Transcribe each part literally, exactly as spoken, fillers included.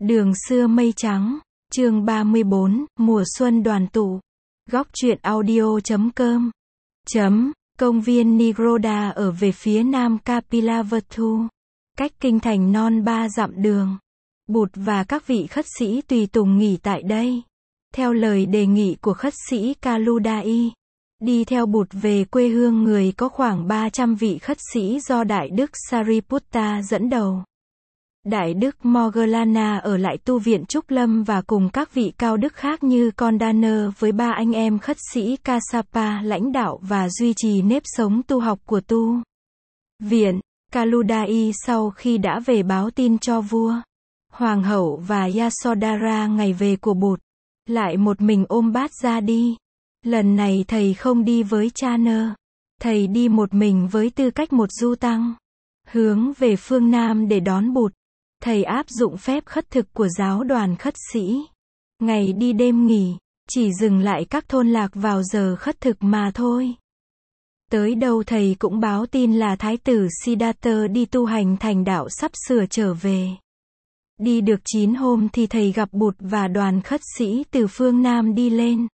Đường xưa mây trắng, chương ba mươi bốn, mùa xuân đoàn tụ. Góc truyện audio chấm com. Chấm, công viên Nigroda ở về phía nam Kapilavatthu, cách kinh thành non ba dặm đường. Bụt và các vị khất sĩ tùy tùng nghỉ tại đây. Theo lời đề nghị của khất sĩ Kaludai, đi theo Bụt về quê hương người có khoảng ba trăm vị khất sĩ do Đại Đức Sariputta dẫn đầu. Đại Đức Moggallana ở lại tu viện Trúc Lâm và cùng các vị cao đức khác như Kondana với ba anh em khất sĩ Kassapa lãnh đạo và duy trì nếp sống tu học của tu viện. Kaludai sau khi đã về báo tin cho vua, hoàng hậu và Yasodhara ngày về của Bụt, lại một mình ôm bát ra đi. Lần này thầy không đi với cha nơ, thầy đi một mình với tư cách một du tăng, hướng về phương Nam để đón Bụt. Thầy áp dụng phép khất thực của giáo đoàn khất sĩ. Ngày đi đêm nghỉ, chỉ dừng lại các thôn lạc vào giờ khất thực mà thôi. Tới đâu thầy cũng báo tin là Thái tử Siddhartha đi tu hành thành đạo sắp sửa trở về. Đi được chín hôm thì thầy gặp Bụt và đoàn khất sĩ từ phương Nam đi lên.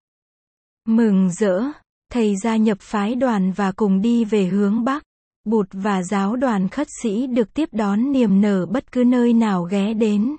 Mừng rỡ, thầy gia nhập phái đoàn và cùng đi về hướng Bắc. Bụt và giáo đoàn khất sĩ được tiếp đón niềm nở bất cứ nơi nào ghé đến.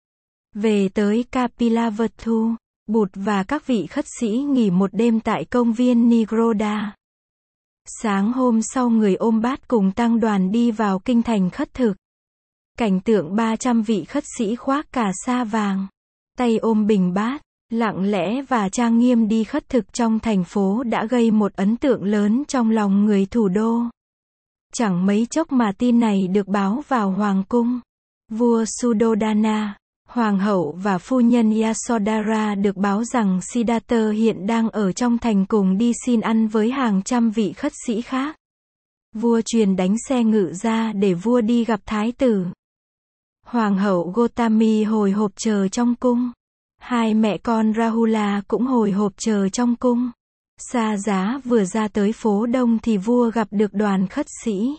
Về tới Kapilavatthu, Bụt và các vị khất sĩ nghỉ một đêm tại công viên Nigroda. Sáng hôm sau người ôm bát cùng tăng đoàn đi vào kinh thành khất thực. Cảnh tượng ba trăm vị khất sĩ khoác cà sa vàng, tay ôm bình bát, lặng lẽ và trang nghiêm đi khất thực trong thành phố đã gây một ấn tượng lớn trong lòng người thủ đô. Chẳng mấy chốc mà tin này được báo vào hoàng cung. Vua Suddhodana, hoàng hậu và phu nhân Yasodhara được báo rằng Siddhartha hiện đang ở trong thành cùng đi xin ăn với hàng trăm vị khất sĩ khác. Vua truyền đánh xe ngự ra để vua đi gặp thái tử. Hoàng hậu Gotami hồi hộp chờ trong cung. Hai mẹ con Rahula cũng hồi hộp chờ trong cung. Sa giá vừa ra tới phố đông thì vua gặp được đoàn khất sĩ.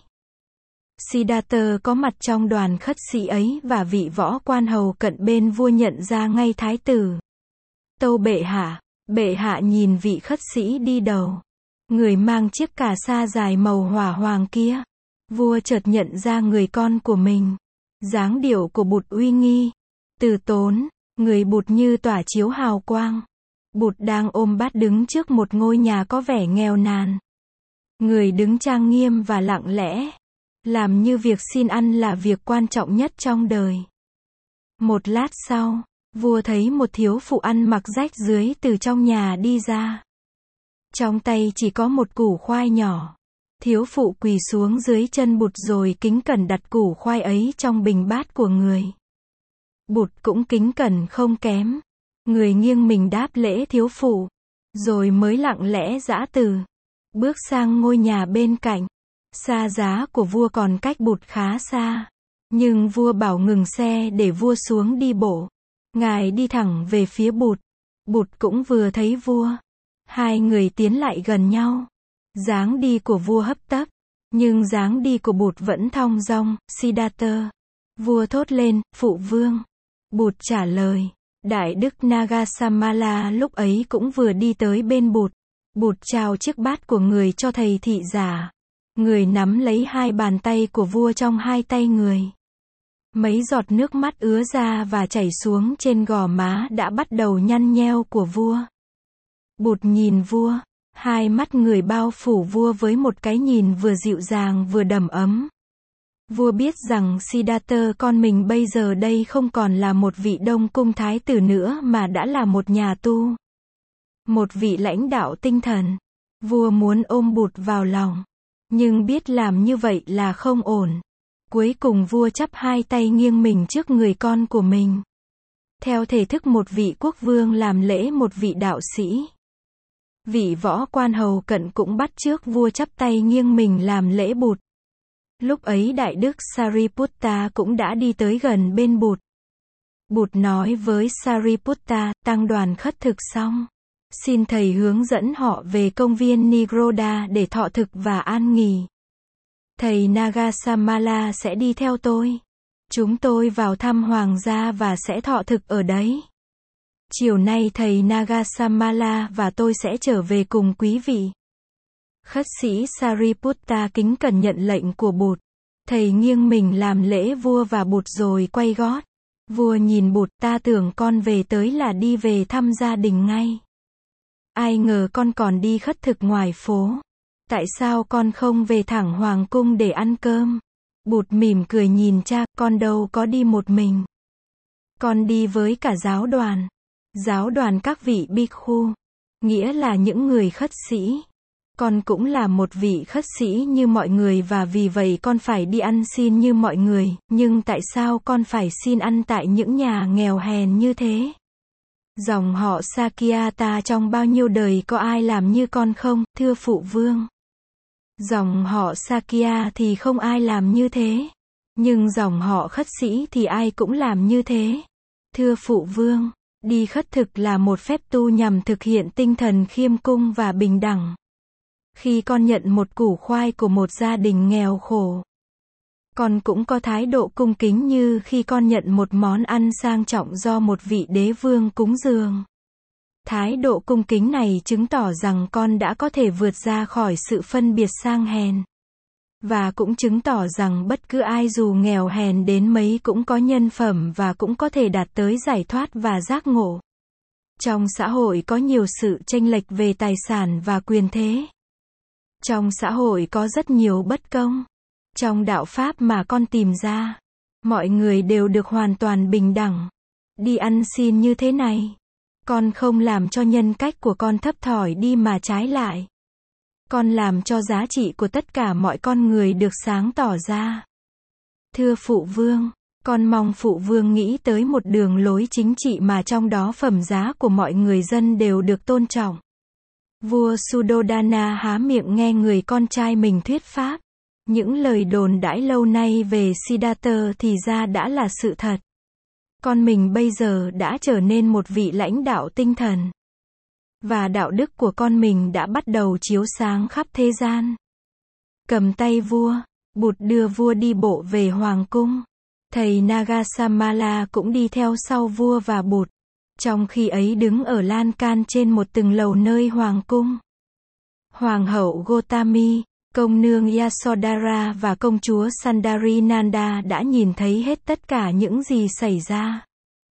Siddhartha có mặt trong đoàn khất sĩ ấy và vị võ quan hầu cận bên vua nhận ra ngay thái tử. Tâu bệ hạ, bệ hạ nhìn vị khất sĩ đi đầu, người mang chiếc cà sa dài màu hỏa hoàng kia. Vua chợt nhận ra người con của mình. Dáng điệu của Bụt uy nghi, từ tốn, người Bụt như tỏa chiếu hào quang. Bụt đang ôm bát đứng trước một ngôi nhà có vẻ nghèo nàn. Người đứng trang nghiêm và lặng lẽ, làm như việc xin ăn là việc quan trọng nhất trong đời. Một lát sau, vua thấy một thiếu phụ ăn mặc rách rưới từ trong nhà đi ra. Trong tay chỉ có một củ khoai nhỏ. Thiếu phụ quỳ xuống dưới chân Bụt rồi kính cẩn đặt củ khoai ấy trong bình bát của người. Bụt cũng kính cẩn không kém. Người nghiêng mình đáp lễ thiếu phụ, rồi mới lặng lẽ giã từ, bước sang ngôi nhà bên cạnh. Sa giá của vua còn cách Bụt khá xa, nhưng vua bảo ngừng xe để vua xuống đi bộ. Ngài đi thẳng về phía Bụt. Bụt cũng vừa thấy vua. Hai người tiến lại gần nhau. Dáng đi của vua hấp tấp, nhưng dáng đi của Bụt vẫn thong dong. Siddhartha. Vua thốt lên, phụ vương. Bụt trả lời. Đại đức Nagasamala lúc ấy cũng vừa đi tới bên Bụt. Bụt trao chiếc bát của người cho thầy thị giả. Người nắm lấy hai bàn tay của vua trong hai tay người. Mấy giọt nước mắt ứa ra và chảy xuống trên gò má đã bắt đầu nhăn nheo của vua. Bụt nhìn vua. Hai mắt người bao phủ vua với một cái nhìn vừa dịu dàng vừa đầm ấm. Vua biết rằng Siddhartha con mình bây giờ đây không còn là một vị đông cung thái tử nữa mà đã là một nhà tu. Một vị lãnh đạo tinh thần. Vua muốn ôm Bụt vào lòng, nhưng biết làm như vậy là không ổn. Cuối cùng vua chắp hai tay nghiêng mình trước người con của mình. Theo thể thức một vị quốc vương làm lễ một vị đạo sĩ. Vị võ quan hầu cận cũng bắt chước vua chắp tay nghiêng mình làm lễ Bụt. Lúc ấy Đại đức Sariputta cũng đã đi tới gần bên Bụt. Bụt nói với Sariputta, tăng đoàn khất thực xong, xin thầy hướng dẫn họ về công viên Nigroda để thọ thực và an nghỉ. Thầy Nagasamala sẽ đi theo tôi. Chúng tôi vào thăm hoàng gia và sẽ thọ thực ở đấy. Chiều nay thầy Nagasamala và tôi sẽ trở về cùng quý vị. Khất sĩ Sariputta kính cẩn nhận lệnh của Bụt. Thầy nghiêng mình làm lễ vua và Bụt rồi quay gót. Vua nhìn Bụt, ta tưởng con về tới là đi về thăm gia đình ngay. Ai ngờ con còn đi khất thực ngoài phố. Tại sao con không về thẳng hoàng cung để ăn cơm? Bụt mỉm cười nhìn cha, con đâu có đi một mình. Con đi với cả giáo đoàn. Giáo đoàn các vị bhikkhu, nghĩa là những người khất sĩ. Con cũng là một vị khất sĩ như mọi người và vì vậy con phải đi ăn xin như mọi người, nhưng tại sao con phải xin ăn tại những nhà nghèo hèn như thế? Dòng họ Sakyata trong bao nhiêu đời có ai làm như con không, thưa phụ vương? Dòng họ Sakya thì không ai làm như thế. Nhưng dòng họ khất sĩ thì ai cũng làm như thế. Thưa phụ vương, đi khất thực là một phép tu nhằm thực hiện tinh thần khiêm cung và bình đẳng. Khi con nhận một củ khoai của một gia đình nghèo khổ, con cũng có thái độ cung kính như khi con nhận một món ăn sang trọng do một vị đế vương cúng dường. Thái độ cung kính này chứng tỏ rằng con đã có thể vượt ra khỏi sự phân biệt sang hèn. Và cũng chứng tỏ rằng bất cứ ai dù nghèo hèn đến mấy cũng có nhân phẩm và cũng có thể đạt tới giải thoát và giác ngộ. Trong xã hội có nhiều sự chênh lệch về tài sản và quyền thế. Trong xã hội có rất nhiều bất công. Trong đạo Pháp mà con tìm ra, mọi người đều được hoàn toàn bình đẳng. Đi ăn xin như thế này, con không làm cho nhân cách của con thấp thỏi đi mà trái lại. Con làm cho giá trị của tất cả mọi con người được sáng tỏ ra. Thưa phụ vương, con mong phụ vương nghĩ tới một đường lối chính trị mà trong đó phẩm giá của mọi người dân đều được tôn trọng. Vua Suddhodana há miệng nghe người con trai mình thuyết pháp. Những lời đồn đãi lâu nay về Siddhartha thì ra đã là sự thật. Con mình bây giờ đã trở nên một vị lãnh đạo tinh thần. Và đạo đức của con mình đã bắt đầu chiếu sáng khắp thế gian. Cầm tay vua, Bụt đưa vua đi bộ về hoàng cung. Thầy Nagasamala cũng đi theo sau vua và Bụt. Trong khi ấy đứng ở lan can trên một tầng lầu nơi hoàng cung. Hoàng hậu Gotami, công nương Yasodhara và công chúa Sundarinanda đã nhìn thấy hết tất cả những gì xảy ra.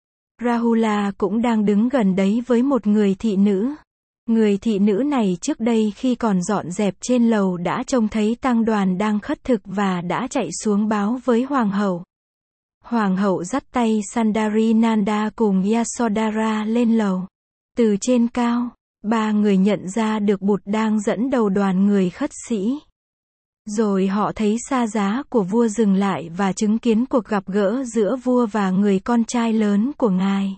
Rahula cũng đang đứng gần đấy với một người thị nữ. Người thị nữ này trước đây khi còn dọn dẹp trên lầu đã trông thấy tăng đoàn đang khất thực và đã chạy xuống báo với hoàng hậu. Hoàng hậu dắt tay Sundarinanda cùng Yasodhara lên lầu. Từ trên cao, ba người nhận ra được Bụt đang dẫn đầu đoàn người khất sĩ. Rồi họ thấy sa giá của vua dừng lại và chứng kiến cuộc gặp gỡ giữa vua và người con trai lớn của ngài.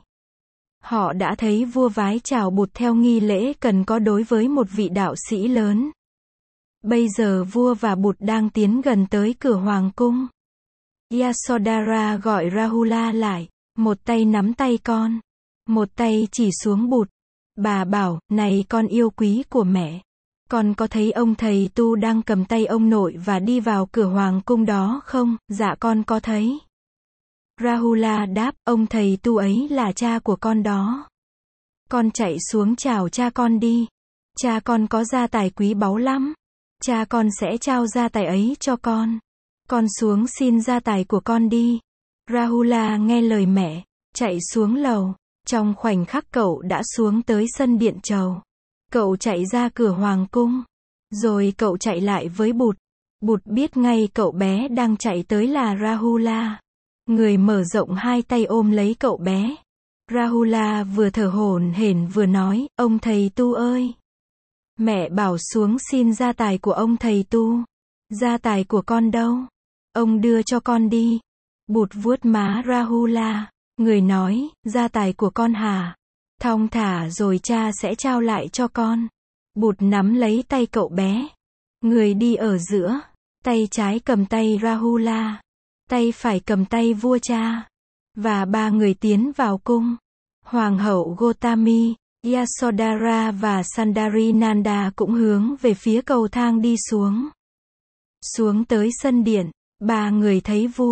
Họ đã thấy vua vái chào Bụt theo nghi lễ cần có đối với một vị đạo sĩ lớn. Bây giờ vua và Bụt đang tiến gần tới cửa hoàng cung. Yasodhara gọi Rahula lại, một tay nắm tay con, một tay chỉ xuống Bụt. Bà bảo, này con yêu quý của mẹ, con có thấy ông thầy tu đang cầm tay ông nội và đi vào cửa hoàng cung đó không? Dạ con có thấy. Rahula đáp, ông thầy tu ấy là cha của con đó. Con chạy xuống chào cha con đi. Cha con có gia tài quý báu lắm. Cha con sẽ trao gia tài ấy cho con. Con xuống xin gia tài của con đi. Rahula nghe lời mẹ, chạy xuống lầu. Trong khoảnh khắc cậu đã xuống tới sân điện chầu. Cậu chạy ra cửa hoàng cung. Rồi cậu chạy lại với Bụt. Bụt biết ngay cậu bé đang chạy tới là Rahula. Người mở rộng hai tay ôm lấy cậu bé. Rahula vừa thở hổn hển vừa nói, ông thầy tu ơi. Mẹ bảo xuống xin gia tài của ông thầy tu. Gia tài của con đâu? Ông đưa cho con đi. Bụt vuốt má Rahula. Người nói, gia tài của con hả? Thong thả rồi cha sẽ trao lại cho con. Bụt nắm lấy tay cậu bé. Người đi ở giữa. Tay trái cầm tay Rahula. Tay phải cầm tay vua cha. Và ba người tiến vào cung. Hoàng hậu Gotami, Yasodhara và Sundarinanda cũng hướng về phía cầu thang đi xuống. Xuống tới sân điện, ba người thấy vua,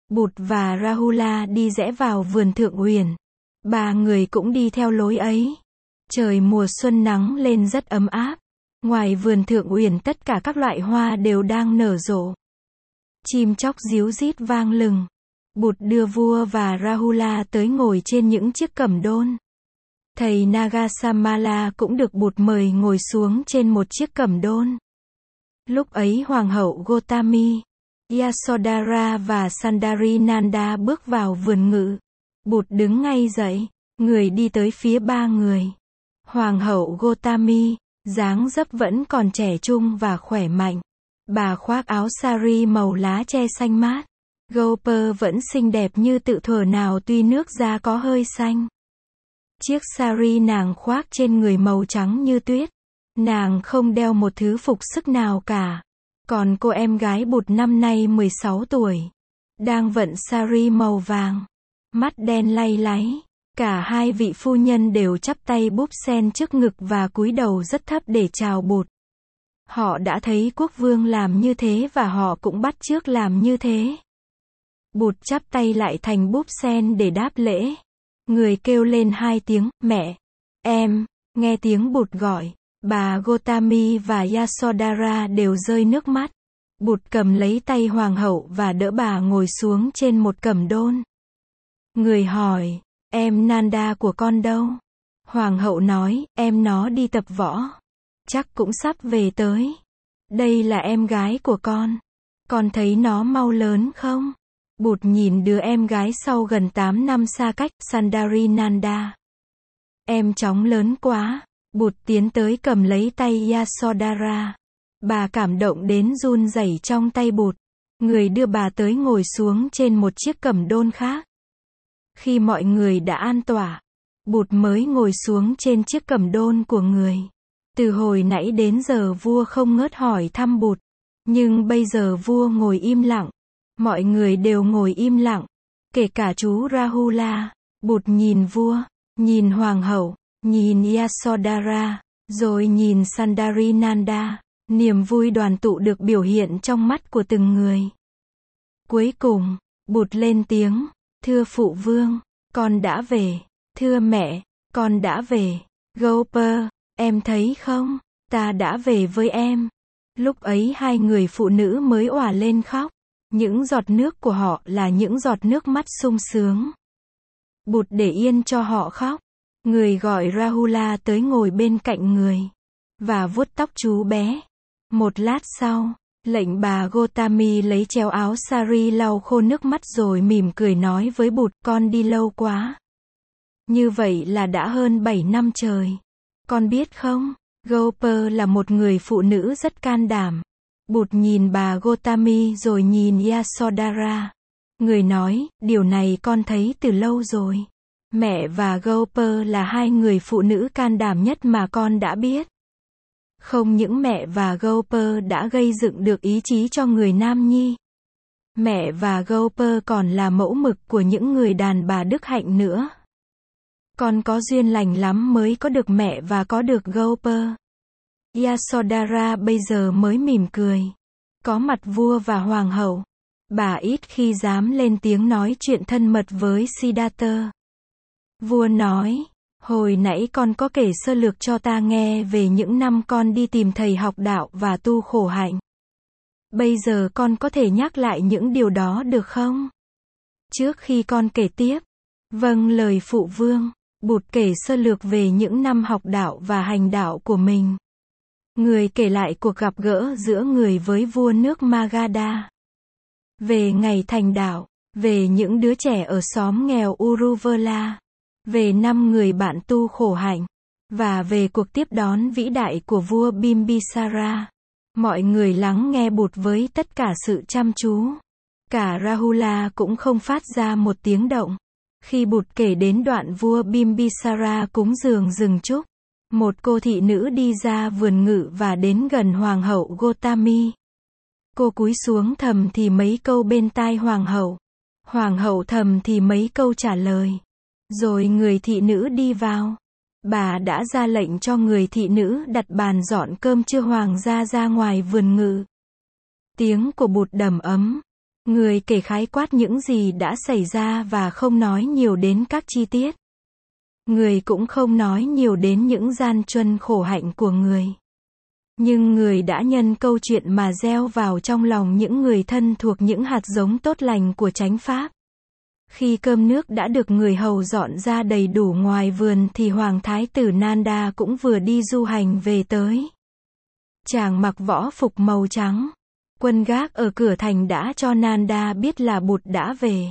Bụt và Rahula đi rẽ vào vườn Thượng Uyển. Ba người cũng đi theo lối ấy. Trời mùa xuân nắng lên rất ấm áp. Ngoài vườn Thượng Uyển tất cả các loại hoa đều đang nở rộ. Chim chóc ríu rít vang lừng. Bụt đưa vua và Rahula tới ngồi trên những chiếc cẩm đôn. Thầy Nagasamala cũng được Bụt mời ngồi xuống trên một chiếc cẩm đôn. Lúc ấy Hoàng hậu Gotami, Yasodhara và Sandarinanda bước vào vườn ngự. Bụt đứng ngay dậy, người đi tới phía ba người. Hoàng hậu Gotami, dáng dấp vẫn còn trẻ trung và khỏe mạnh. Bà khoác áo sari màu lá tre xanh mát. Gopal vẫn xinh đẹp như tự thuở nào tuy nước da có hơi xanh. Chiếc sari nàng khoác trên người màu trắng như tuyết. Nàng không đeo một thứ phục sức nào cả. Còn cô em gái Bụt năm nay mười sáu tuổi. Đang vận sari màu vàng. Mắt đen lay láy. Cả hai vị phu nhân đều chắp tay búp sen trước ngực và cúi đầu rất thấp để chào Bụt. Họ đã thấy quốc vương làm như thế và họ cũng bắt chước làm như thế. Bụt chắp tay lại thành búp sen để đáp lễ. Người kêu lên hai tiếng, mẹ, em, nghe tiếng Bụt gọi. Bà Gotami và Yasodhara đều rơi nước mắt. Bụt cầm lấy tay hoàng hậu và đỡ bà ngồi xuống trên một cẩm đôn. Người hỏi, em Nanda của con đâu? Hoàng hậu nói, em nó đi tập võ. Chắc cũng sắp về tới. Đây là em gái của con. Con thấy nó mau lớn không? Bụt nhìn đứa em gái sau gần tám năm xa cách, Sandarinanda. Em chóng lớn quá. Bụt tiến tới cầm lấy tay Yasodhara. Bà cảm động đến run rẩy trong tay Bụt. Người đưa bà tới ngồi xuống trên một chiếc cẩm đôn khác. Khi mọi người đã an tọa, Bụt mới ngồi xuống trên chiếc cẩm đôn của người. Từ hồi nãy đến giờ vua không ngớt hỏi thăm Bụt. Nhưng bây giờ vua ngồi im lặng. Mọi người đều ngồi im lặng. Kể cả chú Rahula. Bụt nhìn vua, nhìn hoàng hậu, nhìn Yasodhara, rồi nhìn Sandarinanda. Niềm vui đoàn tụ được biểu hiện trong mắt của từng người. Cuối cùng, Bụt lên tiếng, thưa phụ vương, con đã về. Thưa mẹ, con đã về. Gopal, em thấy không, ta đã về với em. Lúc ấy hai người phụ nữ mới òa lên khóc. Những giọt nước của họ là những giọt nước mắt sung sướng. Bụt để yên cho họ khóc. Người gọi Rahula tới ngồi bên cạnh người. Và vuốt tóc chú bé. Một lát sau, lệnh bà Gotami lấy treo áo sari lau khô nước mắt rồi mỉm cười nói với Bụt, con đi lâu quá. Như vậy là đã hơn bảy năm trời. Con biết không, Gopal là một người phụ nữ rất can đảm. Bụt nhìn bà Gotami rồi nhìn Yasodhara. Người nói, điều này con thấy từ lâu rồi. Mẹ và Gopal là hai người phụ nữ can đảm nhất mà con đã biết. Không những mẹ và Gopal đã gây dựng được ý chí cho người nam nhi. Mẹ và Gopal còn là mẫu mực của những người đàn bà đức hạnh nữa. Con có duyên lành lắm mới có được mẹ và có được Gopal. Yasodhara bây giờ mới mỉm cười. Có mặt vua và hoàng hậu. Bà ít khi dám lên tiếng nói chuyện thân mật với Siddhartha. Vua nói, hồi nãy con có kể sơ lược cho ta nghe về những năm con đi tìm thầy học đạo và tu khổ hạnh. Bây giờ con có thể nhắc lại những điều đó được không? Trước khi con kể tiếp. Vâng lời phụ vương. Bụt kể sơ lược về những năm học đạo và hành đạo của mình. Người kể lại cuộc gặp gỡ giữa người với vua nước Magadha. Về ngày thành đạo. Về những đứa trẻ ở xóm nghèo Uruvela. Về năm người bạn tu khổ hạnh. Và về cuộc tiếp đón vĩ đại của vua Bimbisara. Mọi người lắng nghe Bụt với tất cả sự chăm chú. Cả Rahula cũng không phát ra một tiếng động. Khi Bụt kể đến đoạn vua Bimbisara cúng dường rừng trúc. Một cô thị nữ đi ra vườn ngự và đến gần hoàng hậu Gotami. Cô cúi xuống thầm thì mấy câu bên tai hoàng hậu. Hoàng hậu thầm thì mấy câu trả lời. Rồi người thị nữ đi vào. Bà đã ra lệnh cho người thị nữ đặt bàn dọn cơm trưa hoàng gia ra ngoài vườn ngự. Tiếng của Bụt đầm ấm. Người kể khái quát những gì đã xảy ra và không nói nhiều đến các chi tiết. Người cũng không nói nhiều đến những gian truân khổ hạnh của người. Nhưng người đã nhân câu chuyện mà gieo vào trong lòng những người thân thuộc những hạt giống tốt lành của chánh pháp. Khi cơm nước đã được người hầu dọn ra đầy đủ ngoài vườn thì Hoàng Thái tử Nanda cũng vừa đi du hành về tới. Chàng mặc võ phục màu trắng. Quân gác ở cửa thành đã cho Nanda biết là Bụt đã về.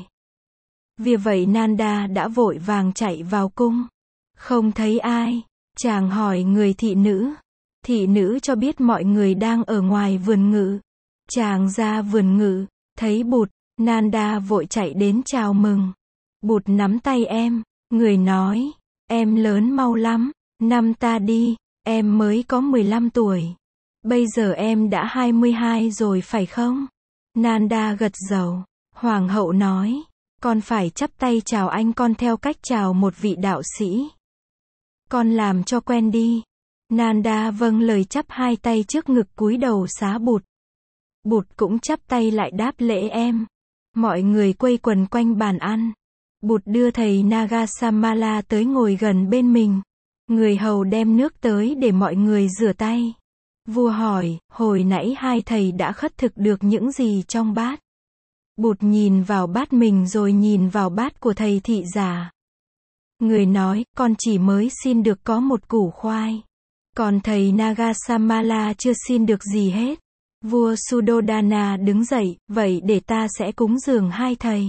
Vì vậy Nanda đã vội vàng chạy vào cung. Không thấy ai. Chàng hỏi người thị nữ. Thị nữ cho biết mọi người đang ở ngoài vườn ngự. Chàng ra vườn ngự, thấy Bụt, Nanda vội chạy đến chào mừng. Bụt nắm tay em, người nói, em lớn mau lắm, năm ta đi, em mới có mười lăm tuổi. Bây giờ em đã hai mươi hai rồi phải không? Nanda gật đầu. Hoàng hậu nói, con phải chắp tay chào anh con theo cách chào một vị đạo sĩ. Con làm cho quen đi. Nanda vâng lời chắp hai tay trước ngực cúi đầu xá Bụt. Bụt cũng chắp tay lại đáp lễ em. Mọi người quây quần quanh bàn ăn. Bụt đưa thầy Nagasamala tới ngồi gần bên mình. Người hầu đem nước tới để mọi người rửa tay. Vua hỏi, hồi nãy hai thầy đã khất thực được những gì trong bát? Bụt nhìn vào bát mình rồi nhìn vào bát của thầy thị giả. Người nói, con chỉ mới xin được có một củ khoai. Còn thầy Nagasamala chưa xin được gì hết. Vua Suddhodana đứng dậy, vậy để ta sẽ cúng dường hai thầy.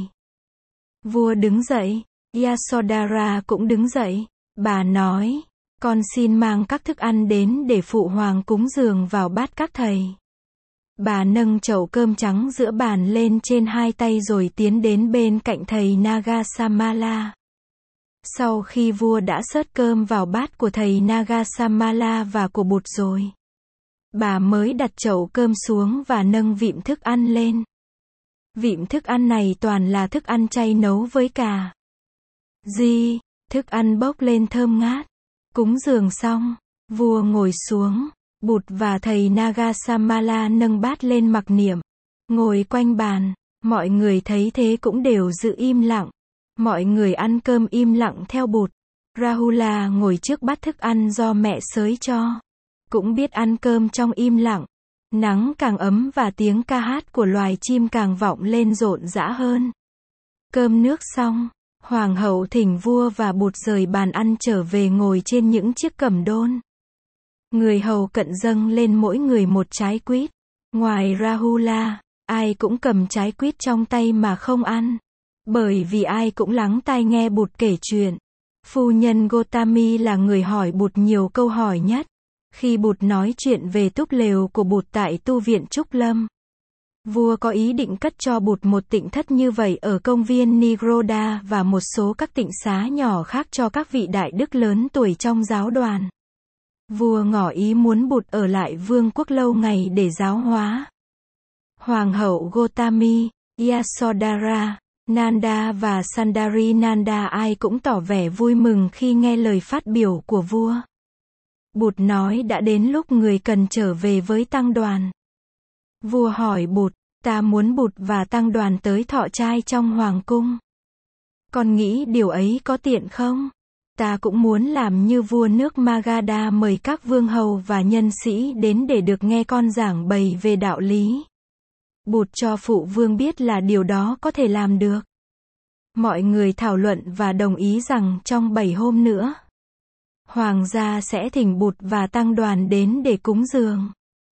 Vua đứng dậy, Yasodhara cũng đứng dậy. Bà nói, con xin mang các thức ăn đến để phụ hoàng cúng dường vào bát các thầy. Bà nâng chậu cơm trắng giữa bàn lên trên hai tay rồi tiến đến bên cạnh thầy Nagasamala. Sau khi vua đã xớt cơm vào bát của thầy Nagasamala và của Bụt rồi, bà mới đặt chậu cơm xuống và nâng vịm thức ăn lên. Vịm thức ăn này toàn là thức ăn chay nấu với cà ri, thức ăn bốc lên thơm ngát. Cúng dường xong, vua ngồi xuống, Bụt và thầy Nagasamala nâng bát lên mặc niệm. Ngồi quanh bàn, mọi người thấy thế cũng đều giữ im lặng. Mọi người ăn cơm im lặng theo Bụt. Rahula ngồi trước bát thức ăn do mẹ xới cho. Cũng biết ăn cơm trong im lặng. Nắng càng ấm và tiếng ca hát của loài chim càng vọng lên rộn rã hơn. Cơm nước xong, Hoàng hậu thỉnh vua và Bụt rời bàn ăn trở về ngồi trên những chiếc cẩm đôn. Người hầu cận dâng lên mỗi người một trái quýt. Ngoài Rahula, ai cũng cầm trái quýt trong tay mà không ăn. Bởi vì ai cũng lắng tai nghe Bụt kể chuyện. Phu nhân Gotami là người hỏi Bụt nhiều câu hỏi nhất. Khi Bụt nói chuyện về túp lều của Bụt tại tu viện Trúc Lâm, vua có ý định cất cho Bụt một tịnh thất như vậy ở công viên Nigroda và một số các tịnh xá nhỏ khác cho các vị đại đức lớn tuổi trong giáo đoàn. Vua ngỏ ý muốn Bụt ở lại vương quốc lâu ngày để giáo hóa. Hoàng hậu Gotami, Yasodhara, Nanda và Sundari Nanda ai cũng tỏ vẻ vui mừng khi nghe lời phát biểu của vua. Bụt nói đã đến lúc người cần trở về với tăng đoàn. Vua hỏi Bụt, ta muốn Bụt và tăng đoàn tới thọ trai trong hoàng cung. Con nghĩ điều ấy có tiện không? Ta cũng muốn làm như vua nước Magadha mời các vương hầu và nhân sĩ đến để được nghe con giảng bày về đạo lý. Bụt cho phụ vương biết là điều đó có thể làm được. Mọi người thảo luận và đồng ý rằng trong bảy hôm nữa, hoàng gia sẽ thỉnh Bụt và tăng đoàn đến để cúng dường.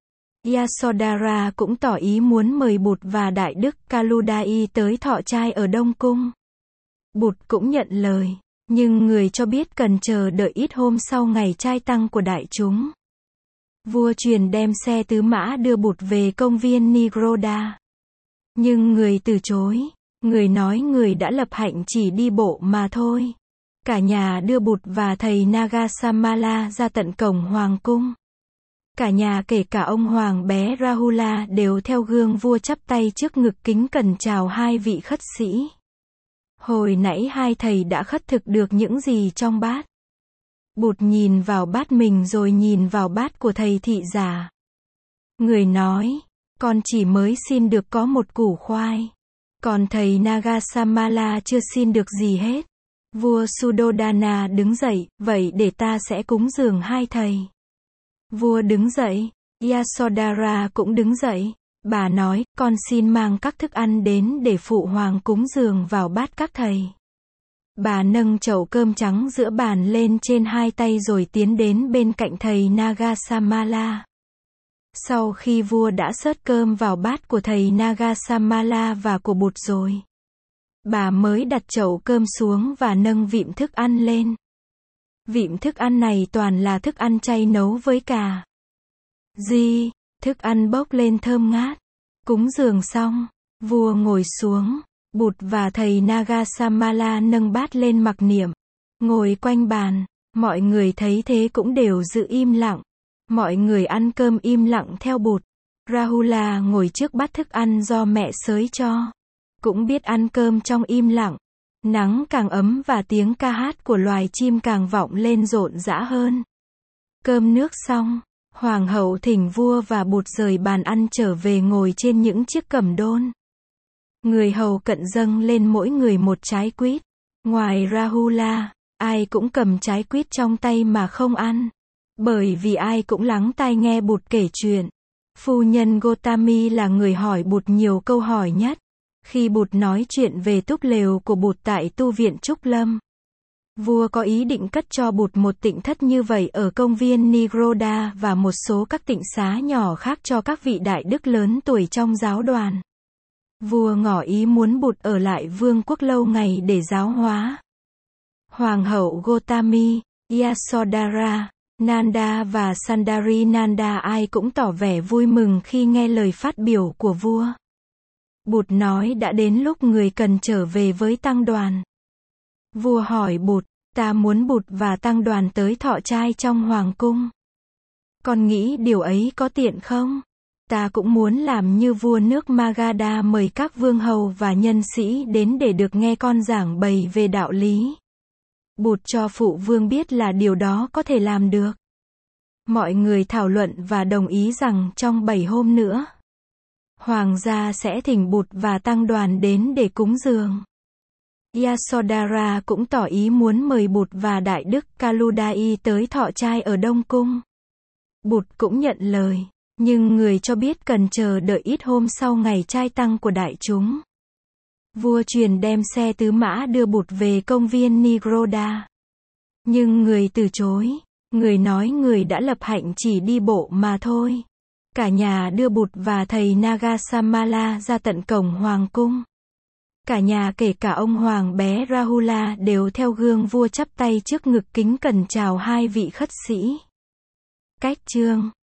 Yasodhara cũng tỏ ý muốn mời Bụt và đại đức Kaludai tới thọ trai ở Đông Cung. Bụt cũng nhận lời, nhưng người cho biết cần chờ đợi ít hôm sau ngày trai tăng của đại chúng. Vua truyền đem xe tứ mã đưa Bụt về công viên Nigroda. Nhưng người từ chối, người nói người đã lập hạnh chỉ đi bộ mà thôi. Cả nhà đưa Bụt và thầy Nagasamala ra tận cổng hoàng cung. Cả nhà kể cả ông hoàng bé Rahula đều theo gương vua chắp tay trước ngực kính cẩn chào hai vị khất sĩ. Hồi nãy hai thầy đã khất thực được những gì trong bát? Bụt nhìn vào bát mình rồi nhìn vào bát của thầy thị giả. Người nói, con chỉ mới xin được có một củ khoai. Còn thầy Nagasamala chưa xin được gì hết. Vua Suddhodana đứng dậy, vậy để ta sẽ cúng dường hai thầy. Vua đứng dậy, Yasodhara cũng đứng dậy. Bà nói, con xin mang các thức ăn đến để phụ hoàng cúng dường vào bát các thầy. Bà nâng chậu cơm trắng giữa bàn lên trên hai tay rồi tiến đến bên cạnh thầy Nagasamala. Sau khi vua đã xớt cơm vào bát của thầy Nagasamala và của Bụt rồi, bà mới đặt chậu cơm xuống và nâng vịm thức ăn lên. Vịm thức ăn này toàn là thức ăn chay nấu với cà ri, thức ăn bốc lên thơm ngát. Cúng dường xong, vua ngồi xuống, Bụt và thầy Nagasamala nâng bát lên mặc niệm, ngồi quanh bàn, mọi người thấy thế cũng đều giữ im lặng. Mọi người ăn cơm im lặng theo Bụt. Rahula ngồi trước bát thức ăn do mẹ xới cho, cũng biết ăn cơm trong im lặng. Nắng càng ấm và tiếng ca hát của loài chim càng vọng lên rộn rã hơn. Cơm nước xong, hoàng hậu thỉnh vua và Bụt rời bàn ăn trở về ngồi trên những chiếc cẩm đôn. Người hầu cận dâng lên mỗi người một trái quýt. Ngoài Rahula, ai cũng cầm trái quýt trong tay mà không ăn. Bởi vì ai cũng lắng tai nghe Bụt kể chuyện. Phu nhân Gotami là người hỏi Bụt nhiều câu hỏi nhất. Khi Bụt nói chuyện về túp lều của Bụt tại tu viện Trúc Lâm, vua có ý định cất cho Bụt một tịnh thất như vậy ở công viên Nigroda và một số các tịnh xá nhỏ khác cho các vị đại đức lớn tuổi trong giáo đoàn. Vua ngỏ ý muốn Bụt ở lại vương quốc lâu ngày để giáo hóa. Hoàng hậu Gotami, Yasodhara, Nanda và Sundari Nanda ai cũng tỏ vẻ vui mừng khi nghe lời phát biểu của vua. Bụt nói đã đến lúc người cần trở về với tăng đoàn. Vua hỏi Bụt, ta muốn Bụt và tăng đoàn tới thọ trai trong hoàng cung. Con nghĩ điều ấy có tiện không? Ta cũng muốn làm như vua nước Magadha mời các vương hầu và nhân sĩ đến để được nghe con giảng bày về đạo lý. Bụt cho phụ vương biết là điều đó có thể làm được. Mọi người thảo luận và đồng ý rằng trong bảy hôm nữa, hoàng gia sẽ thỉnh Bụt và tăng đoàn đến để cúng dường. Yasodhara cũng tỏ ý muốn mời Bụt và đại đức Kaludai tới thọ trai ở Đông Cung. Bụt cũng nhận lời, nhưng người cho biết cần chờ đợi ít hôm sau ngày trai tăng của đại chúng. Vua truyền đem xe tứ mã đưa Bụt về công viên Nigroda. Nhưng người từ chối. Người nói người đã lập hạnh chỉ đi bộ mà thôi. Cả nhà đưa Bụt và thầy Nagasamala ra tận cổng hoàng cung. Cả nhà kể cả ông hoàng bé Rahula đều theo gương vua chắp tay trước ngực kính cẩn chào hai vị khất sĩ. Cách chương